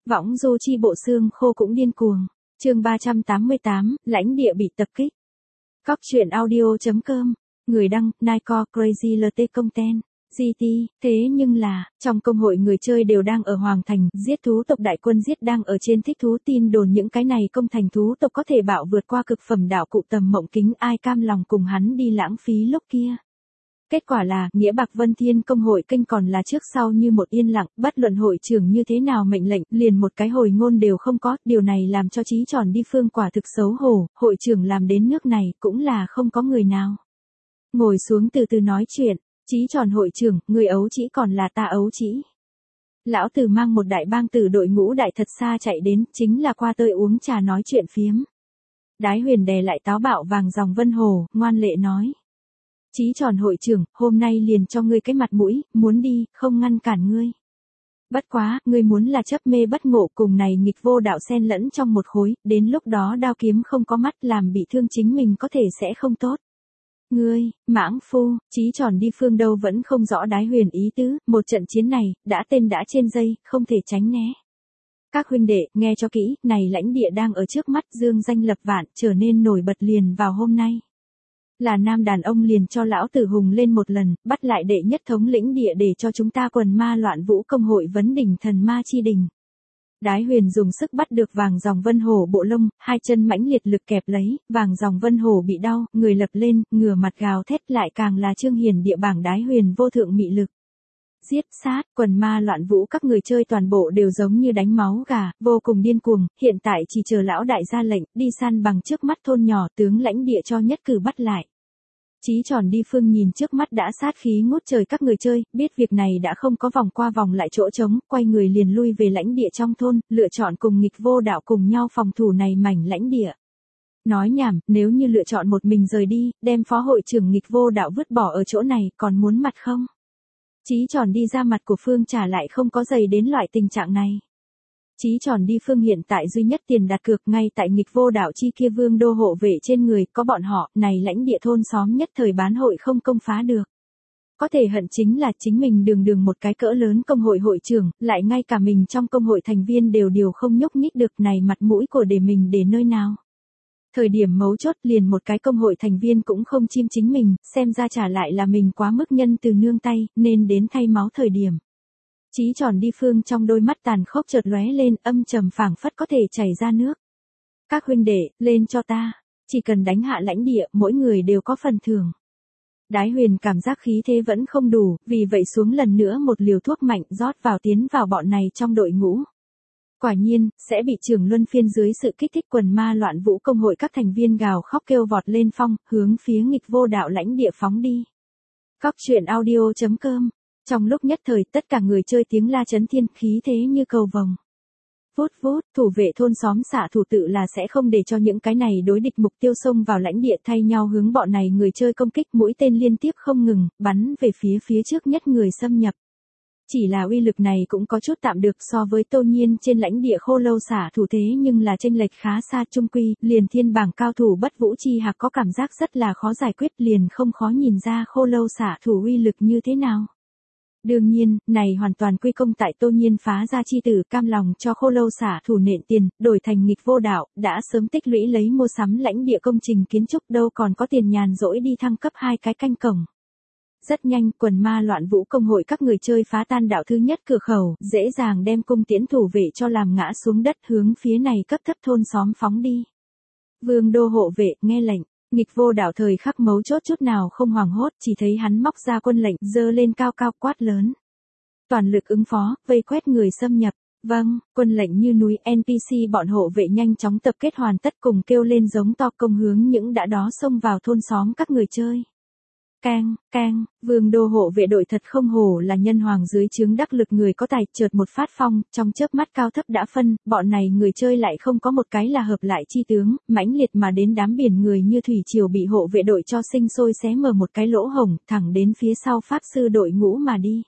Võng du chi bộ xương khô cũng điên cuồng. Chương 388, lãnh địa bị tập kích. Cóc truyện audio.com, người đăng, Nike Crazy LT Content, GT, thế nhưng là, trong công hội người chơi đều đang ở Hoàng Thành, giết thú tộc đại quân giết đang ở trên thích thú tin đồn những cái này công thành thú tộc có thể bạo vượt qua cực phẩm đạo cụ tầm mộng kính ai cam lòng cùng hắn đi lãng phí lúc kia. Kết quả là, Nghĩa Bạc Vân Thiên công hội kênh còn là trước sau như một yên lặng, bất luận hội trưởng như thế nào mệnh lệnh, liền một cái hồi ngôn đều không có, điều này làm cho Chí Tròn đi phương quả thực xấu hổ, hội trưởng làm đến nước này, cũng là không có người nào. Ngồi xuống từ từ nói chuyện, Chí Tròn hội trưởng, người ấu chỉ còn là ta ấu chỉ. Lão Tử mang một đại bang tử đội ngũ đại thật xa chạy đến, chính là qua tơi uống trà nói chuyện phiếm. Đái Huyền đè lại táo bạo vàng dòng Vân Hồ, ngoan lệ nói. Chí Tròn hội trưởng, hôm nay liền cho ngươi cái mặt mũi, muốn đi, không ngăn cản ngươi. Bất quá, ngươi muốn là chấp mê bất ngộ cùng này nghịch vô đạo xen lẫn trong một khối, đến lúc đó đao kiếm không có mắt làm bị thương chính mình có thể sẽ không tốt. Ngươi, mãng phu, Chí Tròn đi phương đâu vẫn không rõ Đái Huyền ý tứ, một trận chiến này, đã tên đã trên dây, không thể tránh né. Các huynh đệ, nghe cho kỹ, này lãnh địa đang ở trước mắt dương danh lập vạn, trở nên nổi bật liền vào hôm nay. Là nam đàn ông liền cho lão tử hùng lên một lần, bắt lại đệ nhất thống lĩnh địa để cho chúng ta quần ma loạn vũ công hội vấn đỉnh thần ma chi đình. Đái Huyền dùng sức bắt được vàng dòng Vân Hồ bộ lông, hai chân mãnh liệt lực kẹp lấy, vàng dòng Vân Hồ bị đau, người lập lên, ngửa mặt gào thét lại càng là trương hiển địa bảng Đái Huyền vô thượng mị lực. Giết sát, quần ma loạn vũ các người chơi toàn bộ đều giống như đánh máu gà, vô cùng điên cuồng, hiện tại chỉ chờ lão đại ra lệnh, đi săn bằng trước mắt thôn nhỏ tướng lãnh địa cho nhất cử bắt lại. Chí Tròn đi phương nhìn trước mắt đã sát khí ngút trời các người chơi, biết việc này đã không có vòng qua vòng lại chỗ trống, quay người liền lui về lãnh địa trong thôn, lựa chọn cùng nghịch vô đạo cùng nhau phòng thủ này mảnh lãnh địa. Nói nhảm, nếu như lựa chọn một mình rời đi, đem phó hội trưởng nghịch vô đạo vứt bỏ ở chỗ này, còn muốn mặt không? Chí Tròn đi ra mặt của Phương trả lại không có dày đến loại tình trạng này. Chí Tròn đi phương hiện tại duy nhất tiền đặt cược ngay tại nghịch vô đạo chi kia vương đô hộ vệ trên người, có bọn họ, này lãnh địa thôn xóm nhất thời bán hội không công phá được. Có thể hận chính là chính mình đường một cái cỡ lớn công hội hội trưởng, lại ngay cả mình trong công hội thành viên đều không nhúc nhích được này mặt mũi của để mình để nơi nào. Thời điểm mấu chốt liền một cái công hội thành viên cũng không chiêm chính mình, xem ra trả lại là mình quá mức nhân từ nương tay, nên đến thay máu thời điểm. Chí Tròn đi phương trong đôi mắt tàn khốc chợt lóe lên, âm trầm phảng phất có thể chảy ra nước. Các huynh đệ, lên cho ta, chỉ cần đánh hạ lãnh địa, mỗi người đều có phần thưởng. Đái Huyền cảm giác khí thế vẫn không đủ, vì vậy xuống lần nữa một liều thuốc mạnh rót vào tiến vào bọn này trong đội ngũ. Quả nhiên, sẽ bị trưởng luân phiên dưới sự kích thích quần ma loạn vũ công hội các thành viên gào khóc kêu vọt lên phong, hướng phía nghịch vô đạo lãnh địa phóng đi. Cóc truyện audio.com. Trong lúc nhất thời tất cả người chơi tiếng la chấn thiên, khí thế như cầu vồng. Vút vút, thủ vệ thôn xóm xạ thủ tự là sẽ không để cho những cái này đối địch mục tiêu xông vào lãnh địa thay nhau hướng bọn này người chơi công kích, mũi tên liên tiếp không ngừng, bắn về phía trước nhất người xâm nhập. Chỉ là uy lực này cũng có chút tạm được so với Tô Nhiên trên lãnh địa Khô Lâu xả thủ thế nhưng là chênh lệch khá xa, chung quy, liền thiên bảng cao thủ Bất Vũ Chi Hạc có cảm giác rất là khó giải quyết, liền không khó nhìn ra Khô Lâu xả thủ uy lực như thế nào. Đương nhiên, này hoàn toàn quy công tại Tô Nhiên phá ra chi tử cam lòng cho Khô Lâu xả thủ nện tiền, đổi thành nghịch vô đạo, đã sớm tích lũy lấy mua sắm lãnh địa công trình kiến trúc đâu còn có tiền nhàn rỗi đi thăng cấp 2 cái canh cổng. Rất nhanh, quần ma loạn vũ công hội các người chơi phá tan đạo thứ nhất cửa khẩu, dễ dàng đem cung tiễn thủ vệ cho làm ngã xuống đất hướng phía này cấp thấp thôn xóm phóng đi. Vương đô hộ vệ, nghe lệnh. Nghịch vô đạo thời khắc mấu chốt chút nào không hoảng hốt, chỉ thấy hắn móc ra quân lệnh, giơ lên cao cao quát lớn. Toàn lực ứng phó, vây quét người xâm nhập. Vâng, quân lệnh như núi, NPC bọn hộ vệ nhanh chóng tập kết hoàn tất cùng kêu lên giống to công hướng những đã đó xông vào thôn xóm các người chơi. Cang, cang, vương đô hộ vệ đội thật không hổ là nhân hoàng dưới trướng đắc lực người có tài, chợt một phát phong, trong chớp mắt cao thấp đã phân, bọn này người chơi lại không có một cái là hợp lại chi tướng, mãnh liệt mà đến đám biển người như thủy triều bị hộ vệ đội cho sinh sôi xé mở một cái lỗ hổng, thẳng đến phía sau pháp sư đội ngũ mà đi.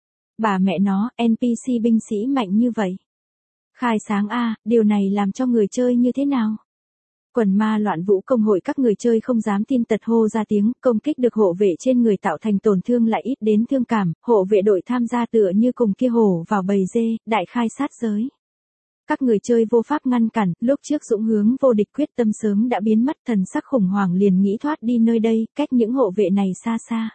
Bà mẹ nó, NPC binh sĩ mạnh như vậy. Khai sáng a, điều này làm cho người chơi như thế nào? Quần ma loạn vũ công hội các người chơi không dám tin tật hô ra tiếng, công kích được hộ vệ trên người tạo thành tổn thương lại ít đến thương cảm, hộ vệ đội tham gia tựa như cùng kia hổ vào bầy dê, đại khai sát giới. Các người chơi vô pháp ngăn cản, lúc trước dũng hướng vô địch quyết tâm sớm đã biến mất, thần sắc khủng hoảng liền nghĩ thoát đi nơi đây, cách những hộ vệ này xa xa.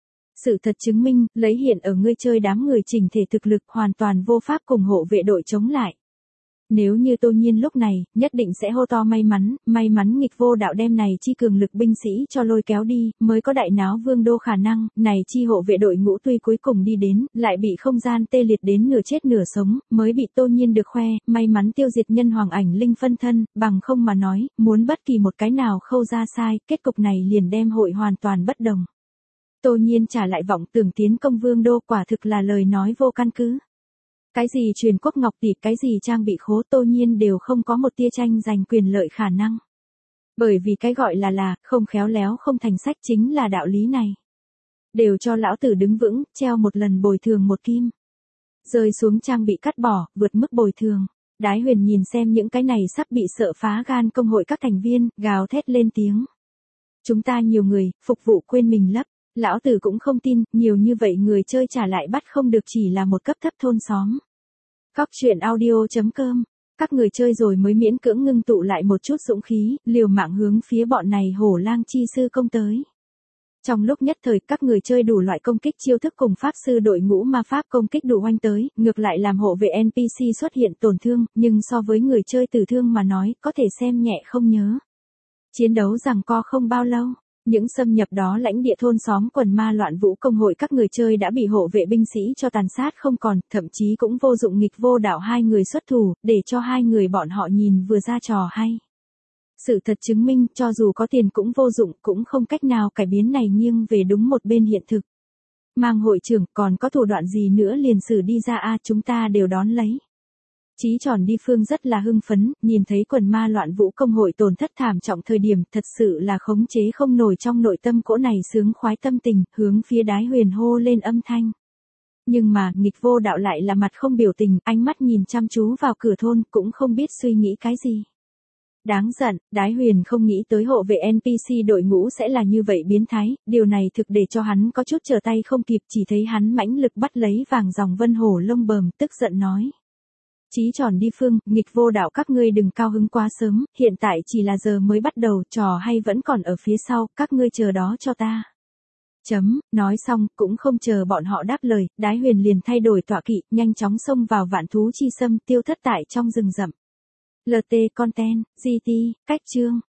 Sự thật chứng minh, lấy hiện ở ngươi chơi đám người chỉnh thể thực lực hoàn toàn vô pháp cùng hộ vệ đội chống lại. Nếu như Tô Nhiên lúc này, nhất định sẽ hô to may mắn nghịch vô đạo đem này chi cường lực binh sĩ cho lôi kéo đi, mới có đại náo vương đô khả năng, này chi hộ vệ đội ngũ tuy cuối cùng đi đến, lại bị không gian tê liệt đến nửa chết nửa sống, mới bị Tô Nhiên được khoe, may mắn tiêu diệt nhân hoàng ảnh linh phân thân, bằng không mà nói, muốn bất kỳ một cái nào khâu ra sai, kết cục này liền đem hội hoàn toàn bất đồng. Tô Nhiên trả lại vọng tưởng tiến công vương đô quả thực là lời nói vô căn cứ. Cái gì truyền quốc ngọc tỷ, cái gì trang bị khố, Tô Nhiên đều không có một tia tranh giành quyền lợi khả năng. Bởi vì cái gọi là không khéo léo không thành sách chính là đạo lý này. Đều cho lão tử đứng vững, treo một lần bồi thường một kim. Rơi xuống trang bị cắt bỏ, vượt mức bồi thường. Đái Huyền nhìn xem những cái này sắp bị sợ phá gan công hội các thành viên, gào thét lên tiếng. Chúng ta nhiều người, phục vụ quên mình lấp. Lão tử cũng không tin, nhiều như vậy người chơi trả lại bắt không được chỉ là một cấp thấp thôn xóm. Góc truyện audio.com. Các người chơi rồi mới miễn cưỡng ngưng tụ lại một chút dũng khí, liều mạng hướng phía bọn này hổ lang chi sư công tới. Trong lúc nhất thời các người chơi đủ loại công kích chiêu thức cùng pháp sư đội ngũ ma pháp công kích đủ oanh tới, ngược lại làm hộ vệ NPC xuất hiện tổn thương, nhưng so với người chơi tử thương mà nói, có thể xem nhẹ không nhớ. Chiến đấu giằng co không bao lâu. Những xâm nhập đó lãnh địa thôn xóm quần ma loạn vũ công hội các người chơi đã bị hộ vệ binh sĩ cho tàn sát không còn, thậm chí cũng vô dụng nghịch vô đạo hai người xuất thủ, để cho hai người bọn họ nhìn vừa ra trò hay. Sự thật chứng minh, cho dù có tiền cũng vô dụng, cũng không cách nào cải biến này nghiêng về đúng một bên hiện thực. Mang hội trưởng, còn có thủ đoạn gì nữa liền xử đi ra chúng ta đều đón lấy. Chí Tròn đi phương rất là hưng phấn, nhìn thấy quần ma loạn vũ công hội tổn thất thảm trọng thời điểm thật sự là khống chế không nổi trong nội tâm cỗ này sướng khoái tâm tình, hướng phía Đái Huyền hô lên âm thanh. Nhưng mà, nghịch vô đạo lại là mặt không biểu tình, ánh mắt nhìn chăm chú vào cửa thôn, cũng không biết suy nghĩ cái gì. Đáng giận, Đái Huyền không nghĩ tới hộ vệ NPC đội ngũ sẽ là như vậy biến thái, điều này thực để cho hắn có chút trở tay không kịp, chỉ thấy hắn mãnh lực bắt lấy vàng dòng vân hổ lông bờm, tức giận nói. Chí Tròn đi phương, nghịch vô đạo các ngươi đừng cao hứng quá sớm, hiện tại chỉ là giờ mới bắt đầu, trò hay vẫn còn ở phía sau, các ngươi chờ đó cho ta. Nói xong, cũng không chờ bọn họ đáp lời, Đái Huyền liền thay đổi tọa kỵ, nhanh chóng xông vào vạn thú chi xâm, tiêu thất tại trong rừng rậm. LT Content, GT, cách chương.